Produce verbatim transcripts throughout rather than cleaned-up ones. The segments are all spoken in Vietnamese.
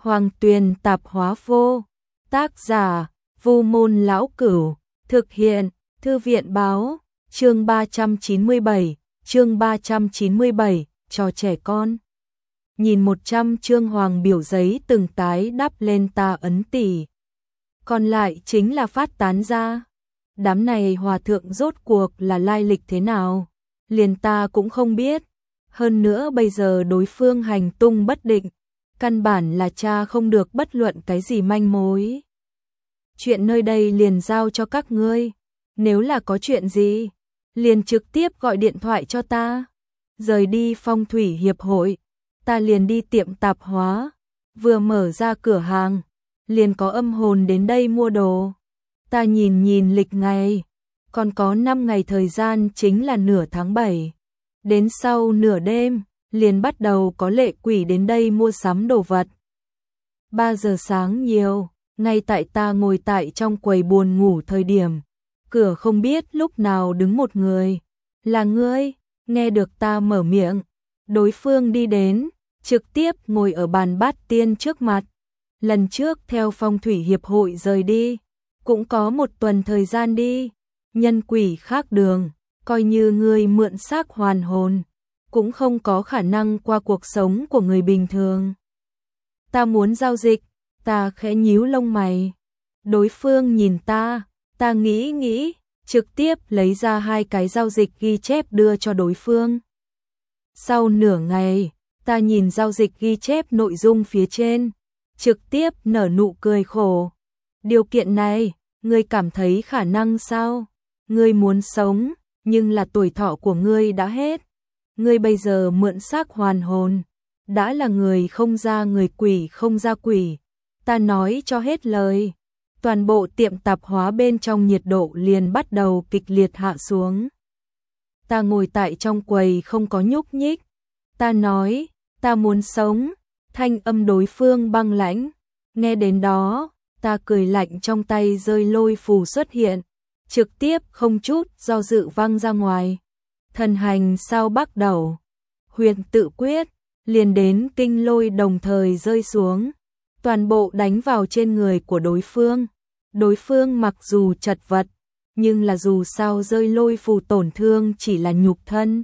Hoàng Tuyền tạp hóa vô. Tác giả, Vu Môn Lão Cửu. Thực hiện, Thư viện Báo. Chương ba trăm chín mươi bảy, chương ba trăm chín mươi bảy, trò trẻ con. Nhìn một trăm chương hoàng biểu giấy từng tái đắp lên ta ấn tỷ. Còn lại chính là phát tán ra. Đám này hòa thượng rốt cuộc là lai lịch thế nào? Liền ta cũng không biết. Hơn nữa bây giờ đối phương hành tung bất định. Căn bản là cha không được bất luận cái gì manh mối. Chuyện nơi đây liền giao cho các ngươi. Nếu là có chuyện gì, liền trực tiếp gọi điện thoại cho ta. Rời đi phong thủy hiệp hội, ta liền đi tiệm tạp hóa. Vừa mở ra cửa hàng, liền có âm hồn đến đây mua đồ. Ta nhìn nhìn lịch ngày, còn có năm ngày thời gian chính là nửa tháng bảy. Đến sau nửa đêm, liền bắt đầu có lệ quỷ đến đây mua sắm đồ vật. ba giờ sáng nhiều, ngay tại ta ngồi tại trong quầy buồn ngủ thời điểm, cửa không biết lúc nào đứng một người. Là ngươi? Nghe được ta mở miệng, đối phương đi đến, trực tiếp ngồi ở bàn bát tiên trước mặt. Lần trước theo phong thủy hiệp hội rời đi, cũng có một tuần thời gian đi, nhân quỷ khác đường, coi như ngươi mượn xác hoàn hồn, cũng không có khả năng qua cuộc sống của người bình thường. Ta muốn giao dịch, ta khẽ nhíu lông mày. Đối phương nhìn ta, ta nghĩ nghĩ, trực tiếp lấy ra hai cái giao dịch ghi chép đưa cho đối phương. Sau nửa ngày, ta nhìn giao dịch ghi chép nội dung phía trên, trực tiếp nở nụ cười khổ. Điều kiện này, ngươi cảm thấy khả năng sao? Ngươi muốn sống, nhưng là tuổi thọ của ngươi đã hết. Ngươi bây giờ mượn xác hoàn hồn, đã là người không ra người, quỷ không ra quỷ. Ta nói cho hết lời, toàn bộ tiệm tạp hóa bên trong nhiệt độ liền bắt đầu kịch liệt hạ xuống. Ta ngồi tại trong quầy không có nhúc nhích. Ta nói, ta muốn sống. Thanh âm đối phương băng lãnh. Nghe đến đó, ta cười lạnh, trong tay rơi lôi phù xuất hiện, trực tiếp không chút do dự văng ra ngoài. Thần hành sao bắt đầu, huyền tự quyết, liền đến kinh lôi đồng thời rơi xuống, toàn bộ đánh vào trên người của đối phương. Đối phương mặc dù chật vật, nhưng là dù sao rơi lôi phù tổn thương chỉ là nhục thân.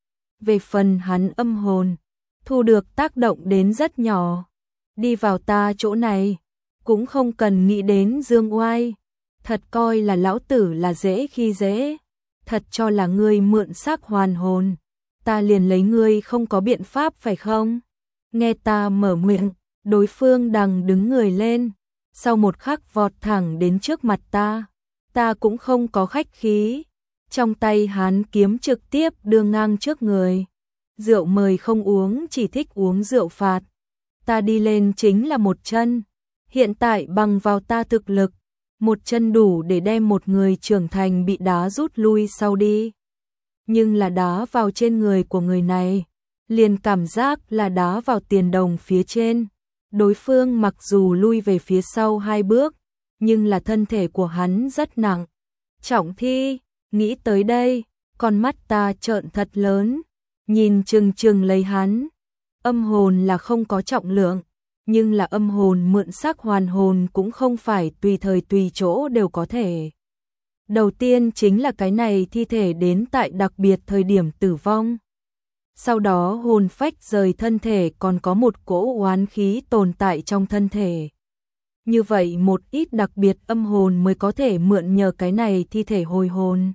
Về phần hắn âm hồn, thu được tác động đến rất nhỏ. Đi vào ta chỗ này, cũng không cần nghĩ đến dương oai. Thật coi là lão tử là dễ khi dễ. Thật cho là ngươi mượn xác hoàn hồn, ta liền lấy ngươi không có biện pháp phải không? Nghe ta mở miệng, đối phương đằng đứng người lên, sau một khắc vọt thẳng đến trước mặt ta. Ta cũng không có khách khí, trong tay hắn kiếm trực tiếp đưa ngang trước người. Rượu mời không uống, chỉ thích uống rượu phạt. Ta đi lên chính là một chân. Hiện tại bằng vào ta thực lực, một chân đủ để đem một người trưởng thành bị đá rút lui sau đi. Nhưng là đá vào trên người của người này, liền cảm giác là đá vào tiền đồng phía trên. Đối phương mặc dù lui về phía sau hai bước, nhưng là thân thể của hắn rất nặng. Trọng thi, nghĩ tới đây, con mắt ta trợn thật lớn, nhìn chừng chừng lấy hắn. Âm hồn là không có trọng lượng, nhưng là âm hồn mượn xác hoàn hồn cũng không phải tùy thời tùy chỗ đều có thể. Đầu tiên chính là cái này thi thể đến tại đặc biệt thời điểm tử vong. Sau đó hồn phách rời thân thể, còn có một cỗ oán khí tồn tại trong thân thể. Như vậy một ít đặc biệt âm hồn mới có thể mượn nhờ cái này thi thể hồi hồn.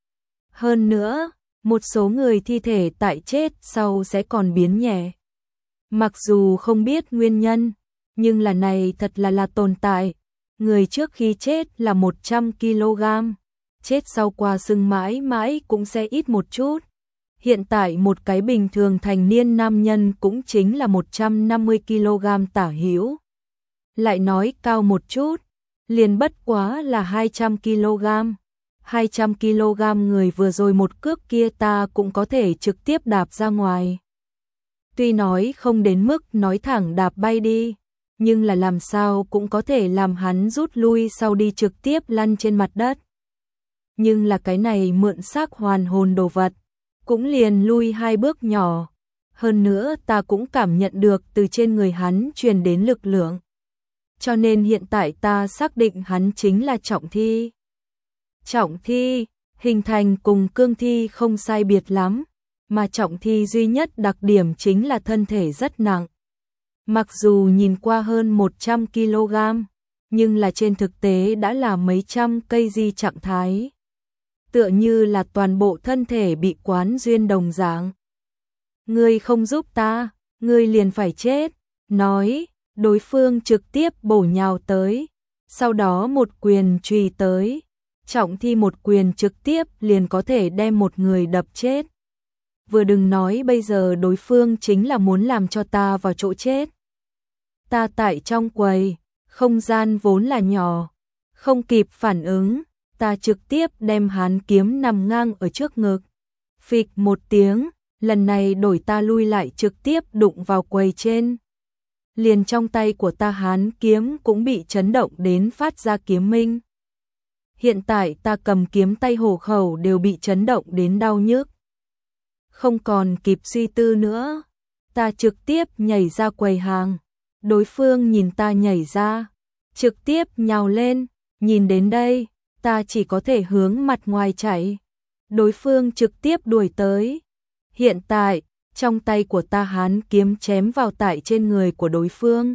Hơn nữa, một số người thi thể tại chết sau sẽ còn biến nhẹ. Mặc dù không biết nguyên nhân, nhưng là này thật là là tồn tại. Người trước khi chết là một trăm ki lô gam, chết sau qua sưng mãi mãi cũng sẽ ít một chút. Hiện tại một cái bình thường thành niên nam nhân cũng chính là một trăm năm mươi ki lô gam tả hữu. Lại nói cao một chút, liền bất quá là hai trăm ki lô gam. hai trăm ki lô gam người vừa rồi một cước kia ta cũng có thể trực tiếp đạp ra ngoài. Tuy nói không đến mức nói thẳng đạp bay đi, nhưng là làm sao cũng có thể làm hắn rút lui sau đi, trực tiếp lăn trên mặt đất. Nhưng là cái này mượn xác hoàn hồn đồ vật, cũng liền lui hai bước nhỏ. hơn nữa ta cũng cảm nhận được từ trên người hắn truyền đến lực lượng. Cho nên hiện tại ta xác định hắn chính là trọng thi. Trọng thi, hình thành cùng cương thi không sai biệt lắm, mà trọng thi duy nhất đặc điểm chính là thân thể rất nặng. Mặc dù nhìn qua hơn một trăm ki lô gam, nhưng là trên thực tế đã là mấy trăm cây di trạng thái. Tựa như là toàn bộ thân thể bị quán duyên đồng dạng. Ngươi không giúp ta, ngươi liền phải chết. Nói, đối phương trực tiếp bổ nhào tới, sau đó một quyền chùy tới. Trọng thi một quyền trực tiếp liền có thể đem một người đập chết. Vừa đừng nói bây giờ đối phương chính là muốn làm cho ta vào chỗ chết. Ta tại trong quầy, không gian vốn là nhỏ, không kịp phản ứng, ta trực tiếp đem hán kiếm nằm ngang ở trước ngực. Phịch một tiếng, lần này đổi ta lui lại trực tiếp đụng vào quầy trên. Liền trong tay của ta hán kiếm cũng bị chấn động đến phát ra kiếm minh. Hiện tại ta cầm kiếm tay hổ khẩu đều bị chấn động đến đau nhức. Không còn kịp suy tư nữa, ta trực tiếp nhảy ra quầy hàng. Đối phương nhìn ta nhảy ra, trực tiếp nhào lên, nhìn đến đây, ta chỉ có thể hướng mặt ngoài chạy. Đối phương trực tiếp đuổi tới. Hiện tại, trong tay của ta hán kiếm chém vào tại trên người của đối phương.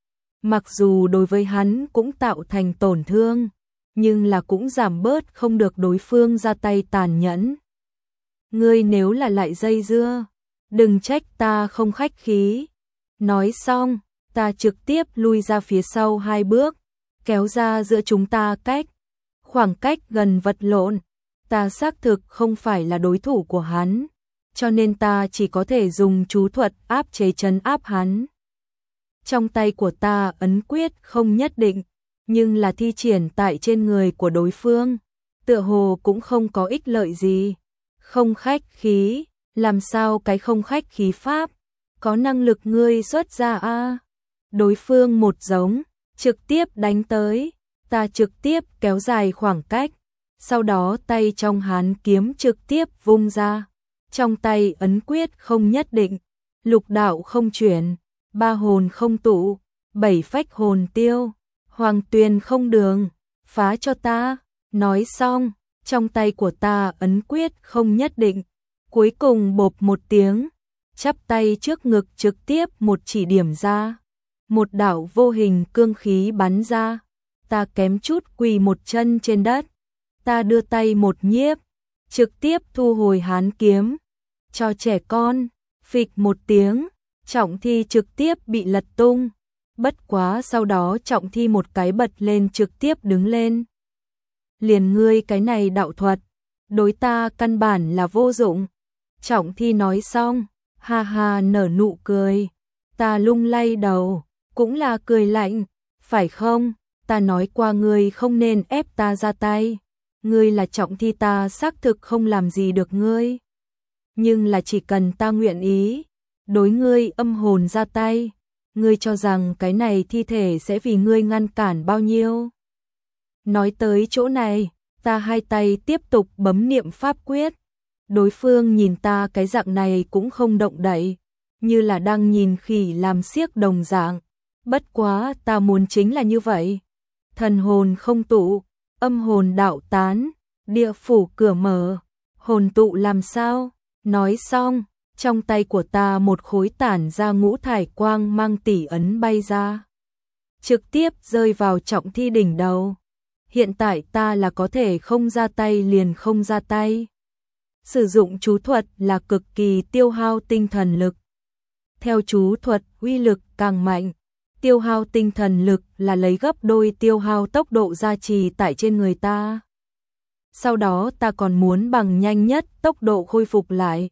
Mặc dù đối với hắn cũng tạo thành tổn thương, nhưng là cũng giảm bớt không được đối phương ra tay tàn nhẫn. Ngươi nếu là lại dây dưa, đừng trách ta không khách khí. Nói xong, ta trực tiếp lui ra phía sau hai bước, kéo ra giữa chúng ta cách, khoảng cách gần vật lộn. Ta xác thực không phải là đối thủ của hắn, cho nên ta chỉ có thể dùng chú thuật áp chế trấn áp hắn. Trong tay của ta ấn quyết không nhất định, nhưng là thi triển tại trên người của đối phương, tựa hồ cũng không có ích lợi gì. Không khách khí, làm sao cái không khách khí pháp, có năng lực ngươi xuất ra a. Đối phương một giống, trực tiếp đánh tới, ta trực tiếp kéo dài khoảng cách, sau đó tay trong hán kiếm trực tiếp vung ra. Trong tay ấn quyết không nhất định, lục đạo không chuyển, ba hồn không tụ, bảy phách hồn tiêu, hoàng tuyền không đường, phá cho ta. Nói xong, trong tay của ta ấn quyết không nhất định, cuối cùng bộp một tiếng, chắp tay trước ngực trực tiếp một chỉ điểm ra. Một đạo vô hình cương khí bắn ra, ta kém chút quỳ một chân trên đất. Ta đưa tay một nhiếp, trực tiếp thu hồi hán kiếm. Cho trẻ con, phịch một tiếng, trọng thi trực tiếp bị lật tung. Bất quá sau đó trọng thi một cái bật lên trực tiếp đứng lên. Liền ngươi cái này đạo thuật, đối ta căn bản là vô dụng. Trọng thi nói xong, ha ha nở nụ cười. Ta lung lay đầu, cũng là cười lạnh, phải không? Ta nói qua ngươi không nên ép ta ra tay. Ngươi là trọng thi, ta xác thực không làm gì được ngươi. Nhưng là chỉ cần ta nguyện ý, đối ngươi âm hồn ra tay, ngươi cho rằng cái này thi thể sẽ vì ngươi ngăn cản bao nhiêu? Nói tới chỗ này, ta hai tay tiếp tục bấm niệm pháp quyết. Đối phương nhìn ta cái dạng này cũng không động đậy, như là đang nhìn khỉ làm xiếc đồng dạng. Bất quá ta muốn chính là như vậy. Thần hồn không tụ, âm hồn đạo tán, địa phủ cửa mở, hồn tụ làm sao? Nói xong, trong tay của ta một khối tản ra ngũ thải quang mang tỷ ấn bay ra, trực tiếp rơi vào trọng thi đỉnh đầu. Hiện tại ta là có thể không ra tay liền không ra tay. Sử dụng chú thuật là cực kỳ tiêu hao tinh thần lực. Theo chú thuật, uy lực càng mạnh, tiêu hao tinh thần lực là lấy gấp đôi tiêu hao tốc độ gia trì tại trên người ta. Sau đó ta còn muốn bằng nhanh nhất tốc độ khôi phục lại.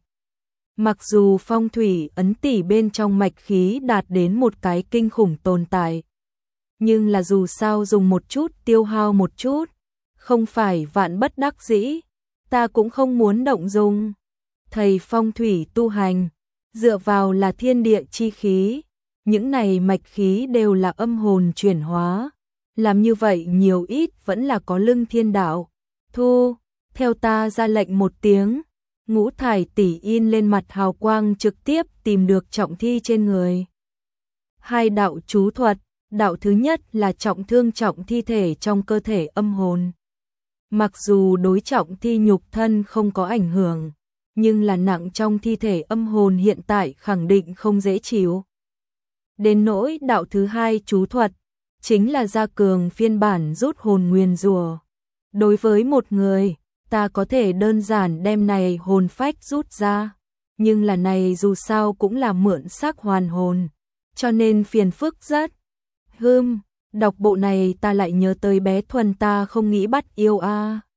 Mặc dù phong thủy ấn tỷ bên trong mạch khí đạt đến một cái kinh khủng tồn tại, nhưng là dù sao dùng một chút tiêu hao một chút, không phải vạn bất đắc dĩ, ta cũng không muốn động dùng. Thầy phong thủy tu hành, dựa vào là thiên địa chi khí, những này mạch khí đều là âm hồn chuyển hóa, làm như vậy nhiều ít vẫn là có lưng thiên đạo. Thu, theo ta ra lệnh một tiếng, ngũ thải tỷ in lên mặt hào quang trực tiếp tìm được trọng thi trên người. Hai đạo chú thuật, đạo thứ nhất là trọng thương trọng thi thể trong cơ thể âm hồn. Mặc dù đối trọng thi nhục thân không có ảnh hưởng, nhưng là nặng trong thi thể âm hồn hiện tại khẳng định không dễ chịu. Đến nỗi đạo thứ hai chú thuật, chính là gia cường phiên bản rút hồn nguyền rủa. Đối với một người, ta có thể đơn giản đem này hồn phách rút ra, nhưng là này dù sao cũng là mượn xác hoàn hồn, cho nên phiền phức rất. Hừm, đọc bộ này ta lại nhớ tới bé Thuần ta không nghĩ bắt yêu a. À.